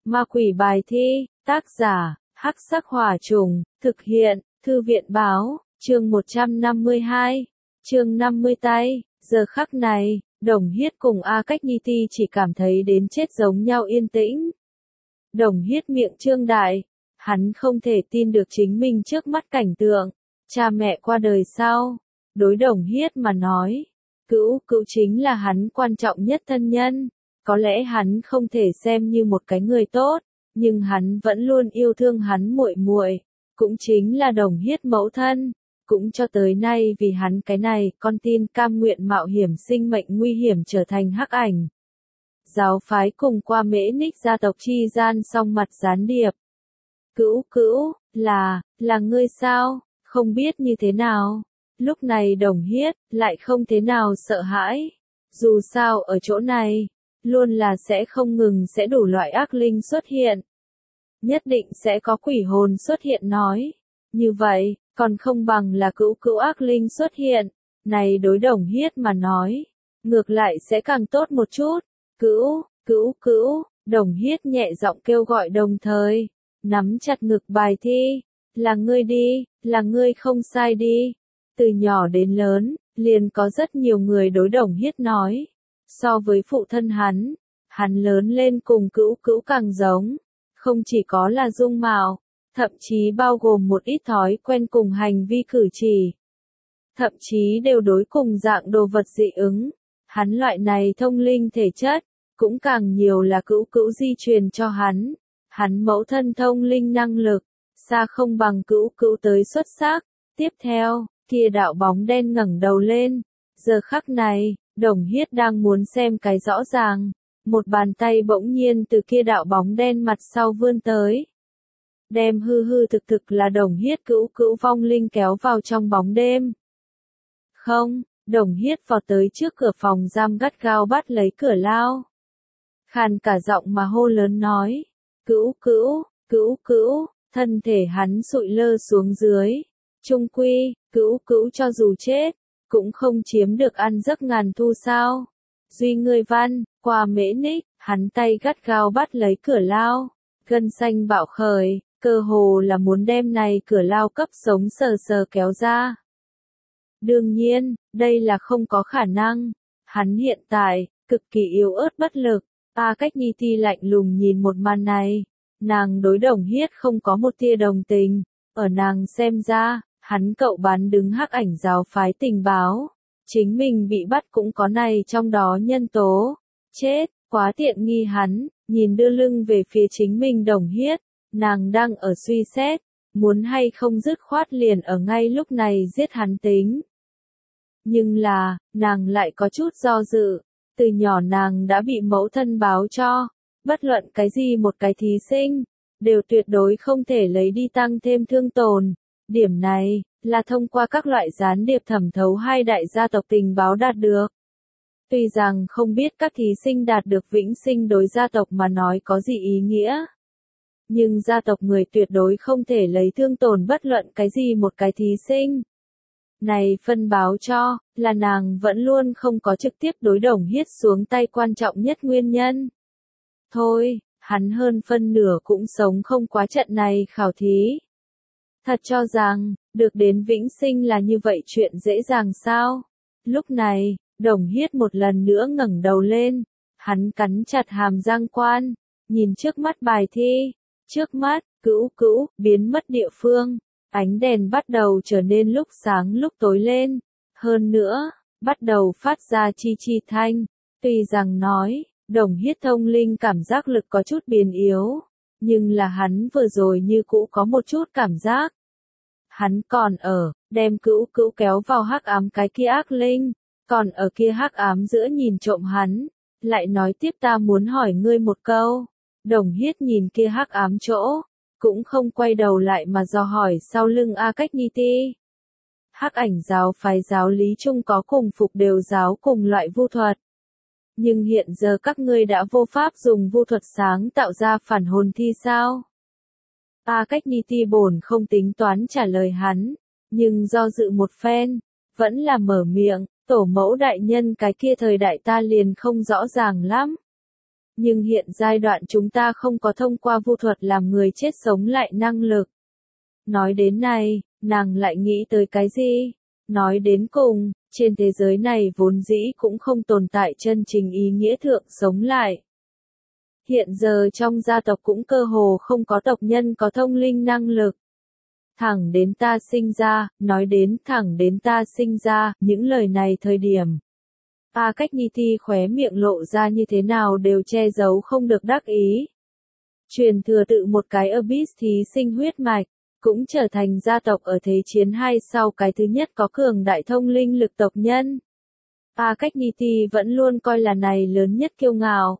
Ma quỷ bài thi, tác giả, Hắc Sắc Hỏa Trùng, thực hiện, Thư viện báo, chương 152, chương 50 tay, giờ khắc này, Đồng Hiết cùng A Cách Ni Ti chỉ cảm thấy đến chết giống nhau yên tĩnh. Đồng Hiết miệng trương đại, hắn không thể tin được chính mình trước mắt cảnh tượng, cha mẹ qua đời sau, đối Đồng Hiết mà nói, cữu chính là hắn quan trọng nhất thân nhân. Có lẽ hắn không thể xem như một cái người tốt, nhưng hắn vẫn luôn yêu thương hắn muội muội, cũng chính là Đồng Hiết mẫu thân, cũng cho tới nay vì hắn cái này con tin cam nguyện mạo hiểm sinh mệnh nguy hiểm trở thành hắc ảnh. Giáo phái cùng qua Mễ Ních gia tộc chi gian song mặt gián điệp. Cữu, là ngươi sao, không biết như thế nào. Lúc này Đồng Hiết lại không thế nào sợ hãi, dù sao ở chỗ này luôn là sẽ không ngừng sẽ đủ loại ác linh xuất hiện. Nhất định sẽ có quỷ hồn xuất hiện nói. Như vậy, còn không bằng là cữu ác linh xuất hiện. Này đối Đồng Hiết mà nói, ngược lại sẽ càng tốt một chút. Cữu, Đồng Hiết nhẹ giọng kêu gọi đồng thời, nắm chặt ngực bài thi. Là ngươi đi, là ngươi không sai đi. Từ nhỏ đến lớn, liền có rất nhiều người đối Đồng Hiết nói. So với phụ thân hắn lớn lên cùng cữu càng giống, không chỉ có là dung mạo, thậm chí bao gồm một ít thói quen cùng hành vi cử chỉ. Thậm chí đều đối cùng dạng đồ vật dị ứng, hắn loại này thông linh thể chất, cũng càng nhiều là cữu di truyền cho hắn mẫu thân thông linh năng lực, xa không bằng cữu tới xuất sắc. Tiếp theo, kia đạo bóng đen ngẩng đầu lên, giờ khắc này, Đồng Hiết đang muốn xem cái rõ ràng, một bàn tay bỗng nhiên từ kia đạo bóng đen mặt sau vươn tới. Đem hư thực là Đồng Hiết cữu vong linh kéo vào trong bóng đêm. Không, Đồng Hiết vọt tới trước cửa phòng giam gắt gao bắt lấy cửa lao. Khàn cả giọng mà hô lớn nói, cữu, thân thể hắn sụi lơ xuống dưới. Trung quy, cữu cho dù chết, cũng không chiếm được ăn giấc ngàn thu sao. Duy ngươi văn, qua Mễ Ních, hắn tay gắt gao bắt lấy cửa lao, gân xanh bạo khởi, cơ hồ là muốn đem này cửa lao cấp sống sờ kéo ra. Đương nhiên, đây là không có khả năng, hắn hiện tại, cực kỳ yếu ớt bất lực. A Cách Ni Ti lạnh lùng nhìn một màn này, nàng đối Đồng Hiết không có một tia đồng tình, ở nàng xem ra, hắn cậu bán đứng hắc ảnh giáo phái tình báo, chính mình bị bắt cũng có này trong đó nhân tố. Chết, quá tiện nghi hắn, nhìn đưa lưng về phía chính mình Đồng Hiết, nàng đang ở suy xét, muốn hay không dứt khoát liền ở ngay lúc này giết hắn tính. Nhưng là, nàng lại có chút do dự, từ nhỏ nàng đã bị mẫu thân báo cho, bất luận cái gì một cái thí sinh, đều tuyệt đối không thể lấy đi tăng thêm thương tổn. Điểm này, là thông qua các loại gián điệp thẩm thấu hai đại gia tộc tình báo đạt được. Tuy rằng không biết các thí sinh đạt được vĩnh sinh đối gia tộc mà nói có gì ý nghĩa. Nhưng gia tộc người tuyệt đối không thể lấy thương tổn bất luận cái gì một cái thí sinh. Này phân báo cho, là nàng vẫn luôn không có trực tiếp đối Đồng Hiết xuống tay quan trọng nhất nguyên nhân. Thôi, hắn hơn phân nửa cũng sống không quá trận này khảo thí. Thật cho rằng, được đến vĩnh sinh là như vậy chuyện dễ dàng sao? Lúc này, Đồng Hiết một lần nữa ngẩng đầu lên, hắn cắn chặt hàm răng quan, nhìn trước mắt bài thi, trước mắt, cữu, biến mất địa phương, ánh đèn bắt đầu trở nên lúc sáng lúc tối lên, hơn nữa, bắt đầu phát ra chi thanh, tuy rằng nói, Đồng Hiết thông linh cảm giác lực có chút biến yếu, nhưng là hắn vừa rồi như cũ có một chút cảm giác. Hắn còn ở, đem cữu kéo vào hắc ám cái kia ác linh, còn ở kia hắc ám giữa nhìn trộm hắn, lại nói tiếp ta muốn hỏi ngươi một câu. Đồng Hiết nhìn kia hắc ám chỗ, cũng không quay đầu lại mà dò hỏi sau lưng A Cách Ni Ti. Hắc ảnh giáo phái giáo lý chung có cùng phục đều giáo cùng loại vu thuật. Nhưng hiện giờ các ngươi đã vô pháp dùng vu thuật sáng tạo ra phản hồn thi sao? A Cách Ni Ti bổn không tính toán trả lời hắn, nhưng do dự một phen, vẫn là mở miệng, tổ mẫu đại nhân cái kia thời đại ta liền không rõ ràng lắm. Nhưng hiện giai đoạn chúng ta không có thông qua vu thuật làm người chết sống lại năng lực. Nói đến này, nàng lại nghĩ tới cái gì? Nói đến cùng, trên thế giới này vốn dĩ cũng không tồn tại chân chính ý nghĩa thượng sống lại. Hiện giờ trong gia tộc cũng cơ hồ không có tộc nhân có thông linh năng lực. Thẳng đến ta sinh ra, nói đến thẳng đến ta sinh ra, những lời này thời điểm. A Cách Ni Ti khóe miệng lộ ra như thế nào đều che giấu không được đắc ý. Truyền thừa tự một cái Abyss thí sinh huyết mạch, cũng trở thành gia tộc ở Thế chiến 2 sau cái thứ nhất có cường đại thông linh lực tộc nhân. A Cách Ni Ti vẫn luôn coi là này lớn nhất kiêu ngạo.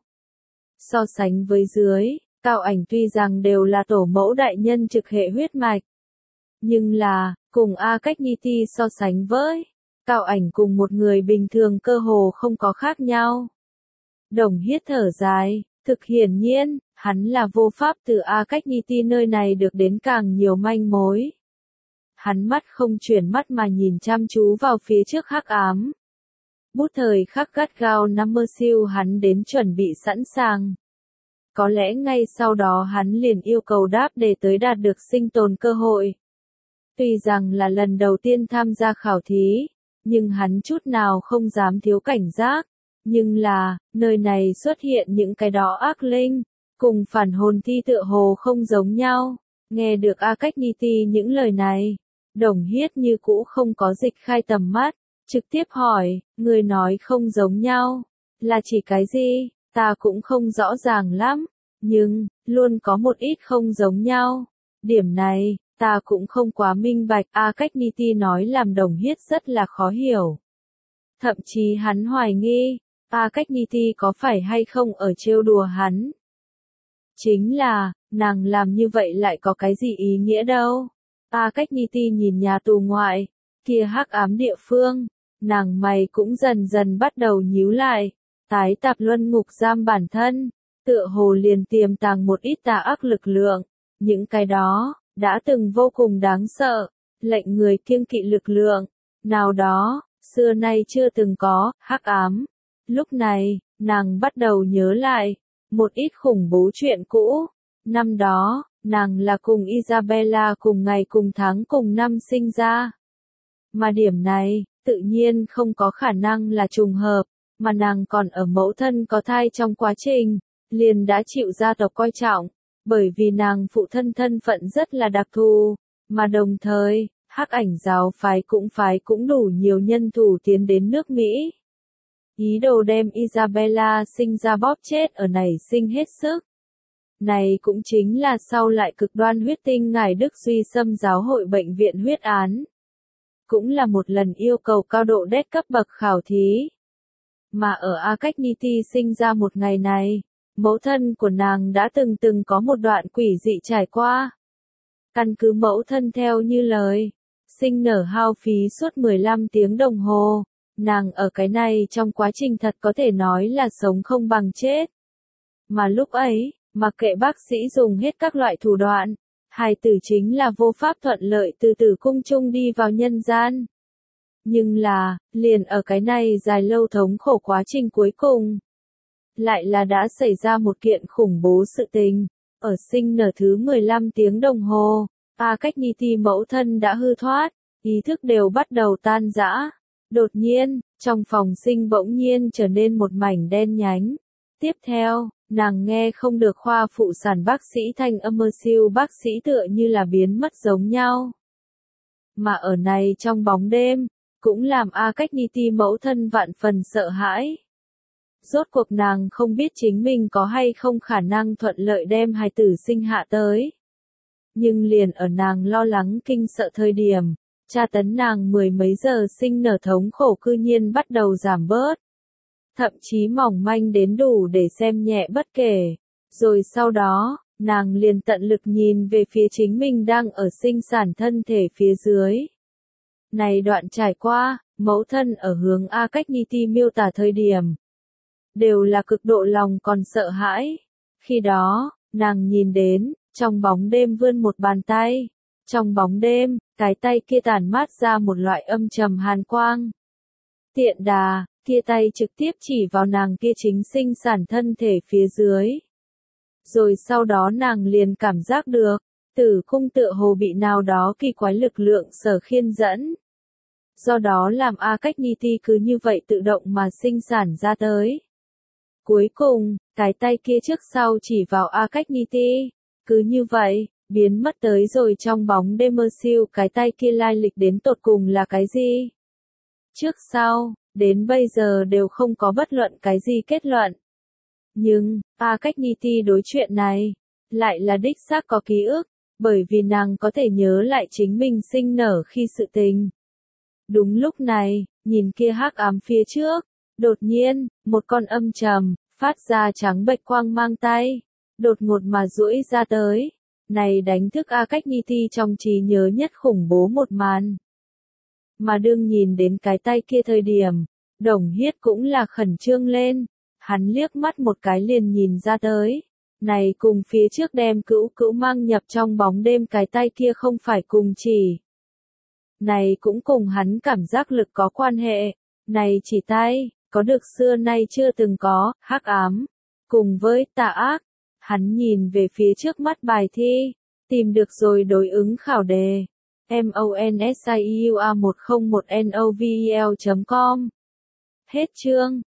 So sánh với dưới, Cao Ảnh tuy rằng đều là tổ mẫu đại nhân trực hệ huyết mạch. Nhưng là, cùng A Cách Ni Ti so sánh với, Cao Ảnh cùng một người bình thường cơ hồ không có khác nhau. Đồng Hiết thở dài, thực hiển nhiên, hắn là vô pháp từ A Cách Ni Ti nơi này được đến càng nhiều manh mối. Hắn mắt không chuyển mắt mà nhìn chăm chú vào phía trước hắc ám. Bút thời khắc gắt gao nắm mơ siêu hắn đến chuẩn bị sẵn sàng. Có lẽ ngay sau đó hắn liền yêu cầu đáp để tới đạt được sinh tồn cơ hội. Tuy rằng là lần đầu tiên tham gia khảo thí, nhưng hắn chút nào không dám thiếu cảnh giác. Nhưng là, nơi này xuất hiện những cái đó ác linh, cùng phản hồn thi tựa hồ không giống nhau. Nghe được A Cách Ni Ti những lời này, Đồng Hiết như cũ không có dịch khai tầm mắt, trực tiếp hỏi, người nói không giống nhau, là chỉ cái gì, ta cũng không rõ ràng lắm, nhưng, luôn có một ít không giống nhau. Điểm này, ta cũng không quá minh bạch. A Cách Ni Ti nói làm Đồng Hiết rất là khó hiểu. Thậm chí hắn hoài nghi, A Cách Ni Ti có phải hay không ở trêu đùa hắn. Chính là, nàng làm như vậy lại có cái gì ý nghĩa đâu. A Cách Ni Ti nhìn nhà tù ngoại, kia hắc ám địa phương, nàng mày cũng dần dần bắt đầu nhíu lại, tái tạp luân ngục giam bản thân, tựa hồ liền tiềm tàng một ít tà ác lực lượng, những cái đó, đã từng vô cùng đáng sợ, lệnh người kiêng kỵ lực lượng, nào đó, xưa nay chưa từng có, hắc ám. Lúc này, nàng bắt đầu nhớ lại, một ít khủng bố chuyện cũ, năm đó, nàng là cùng Isabella cùng ngày cùng tháng cùng năm sinh ra. Mà điểm này, tự nhiên không có khả năng là trùng hợp, mà nàng còn ở mẫu thân có thai trong quá trình, liền đã chịu gia tộc coi trọng, bởi vì nàng phụ thân thân phận rất là đặc thù, mà đồng thời, Hắc Ảnh giáo phái cũng đủ nhiều nhân thủ tiến đến nước Mỹ. Ý đồ đem Isabella sinh ra bóp chết ở nảy sinh hết sức. Này cũng chính là sau lại cực đoan huyết tinh ngài Đức Duy xâm giáo hội bệnh viện huyết án. Cũng là một lần yêu cầu cao độ đét cấp bậc khảo thí. Mà ở A Cách Ni Ti sinh ra một ngày này, mẫu thân của nàng đã từng có một đoạn quỷ dị trải qua. Căn cứ mẫu thân theo như lời, sinh nở hao phí suốt 15 tiếng đồng hồ, nàng ở cái này trong quá trình thật có thể nói là sống không bằng chết. Mà lúc ấy, mặc kệ bác sĩ dùng hết các loại thủ đoạn, hài tử chính là vô pháp thuận lợi từ tử cung chung đi vào nhân gian. Nhưng là, liền ở cái này dài lâu thống khổ quá trình cuối cùng, lại là đã xảy ra một kiện khủng bố sự tình. Ở sinh nở thứ 15 tiếng đồng hồ, A Cách Ni Ti mẫu thân đã hư thoát, ý thức đều bắt đầu tan rã. Đột nhiên, trong phòng sinh bỗng nhiên trở nên một mảnh đen nhánh. Tiếp theo, nàng nghe không được khoa phụ sản bác sĩ thanh âm mơ siêu bác sĩ tựa như là biến mất giống nhau. Mà ở này trong bóng đêm, cũng làm A Cách Ni Ti mẫu thân vạn phần sợ hãi. Rốt cuộc nàng không biết chính mình có hay không khả năng thuận lợi đem hài tử sinh hạ tới. Nhưng liền ở nàng lo lắng kinh sợ thời điểm, tra tấn nàng mười mấy giờ sinh nở thống khổ cư nhiên bắt đầu giảm bớt. Thậm chí mỏng manh đến đủ để xem nhẹ bất kể. Rồi sau đó, nàng liền tận lực nhìn về phía chính mình đang ở sinh sản thân thể phía dưới. Này đoạn trải qua, mẫu thân ở hướng A Cách Ni Ti miêu tả thời điểm. Đều là cực độ lòng còn sợ hãi. Khi đó, nàng nhìn đến, trong bóng đêm vươn một bàn tay. Trong bóng đêm, cái tay kia tản mát ra một loại âm trầm hàn quang. Tiện đà, kia tay trực tiếp chỉ vào nàng kia chính sinh sản thân thể phía dưới. Rồi sau đó nàng liền cảm giác được, tử cung tựa hồ bị nào đó kỳ quái lực lượng sở khiên dẫn. Do đó làm A Cách Ni Ti cứ như vậy tự động mà sinh sản ra tới. Cuối cùng, cái tay kia trước sau chỉ vào A Cách Ni Ti, cứ như vậy, biến mất tới rồi trong bóng đêm mơ siêu cái tay kia lai lịch đến tột cùng là cái gì. Trước sau, đến bây giờ đều không có bất luận cái gì kết luận. Nhưng, A Cách Ni Ti đối chuyện này, lại là đích xác có ký ức, bởi vì nàng có thể nhớ lại chính mình sinh nở khi sự tình. Đúng lúc này, nhìn kia hắc ám phía trước, đột nhiên, một con âm trầm, phát ra trắng bệch quang mang tay, đột ngột mà duỗi ra tới. Này đánh thức A Cách Ni Ti trong trí nhớ nhất khủng bố một màn. Mà đương nhìn đến cái tay kia thời điểm, Đồng Hiết cũng là khẩn trương lên, hắn liếc mắt một cái liền nhìn ra tới. Này cùng phía trước đem Cửu Cửu mang nhập trong bóng đêm cái tay kia không phải cùng chỉ. Này cũng cùng hắn cảm giác lực có quan hệ, này chỉ tay, có được xưa nay chưa từng có, hắc ám, cùng với tà ác. Hắn nhìn về phía trước mắt bài thi, tìm được rồi đối ứng khảo đề. MONSIUA101NOVEL.com. Hết chương.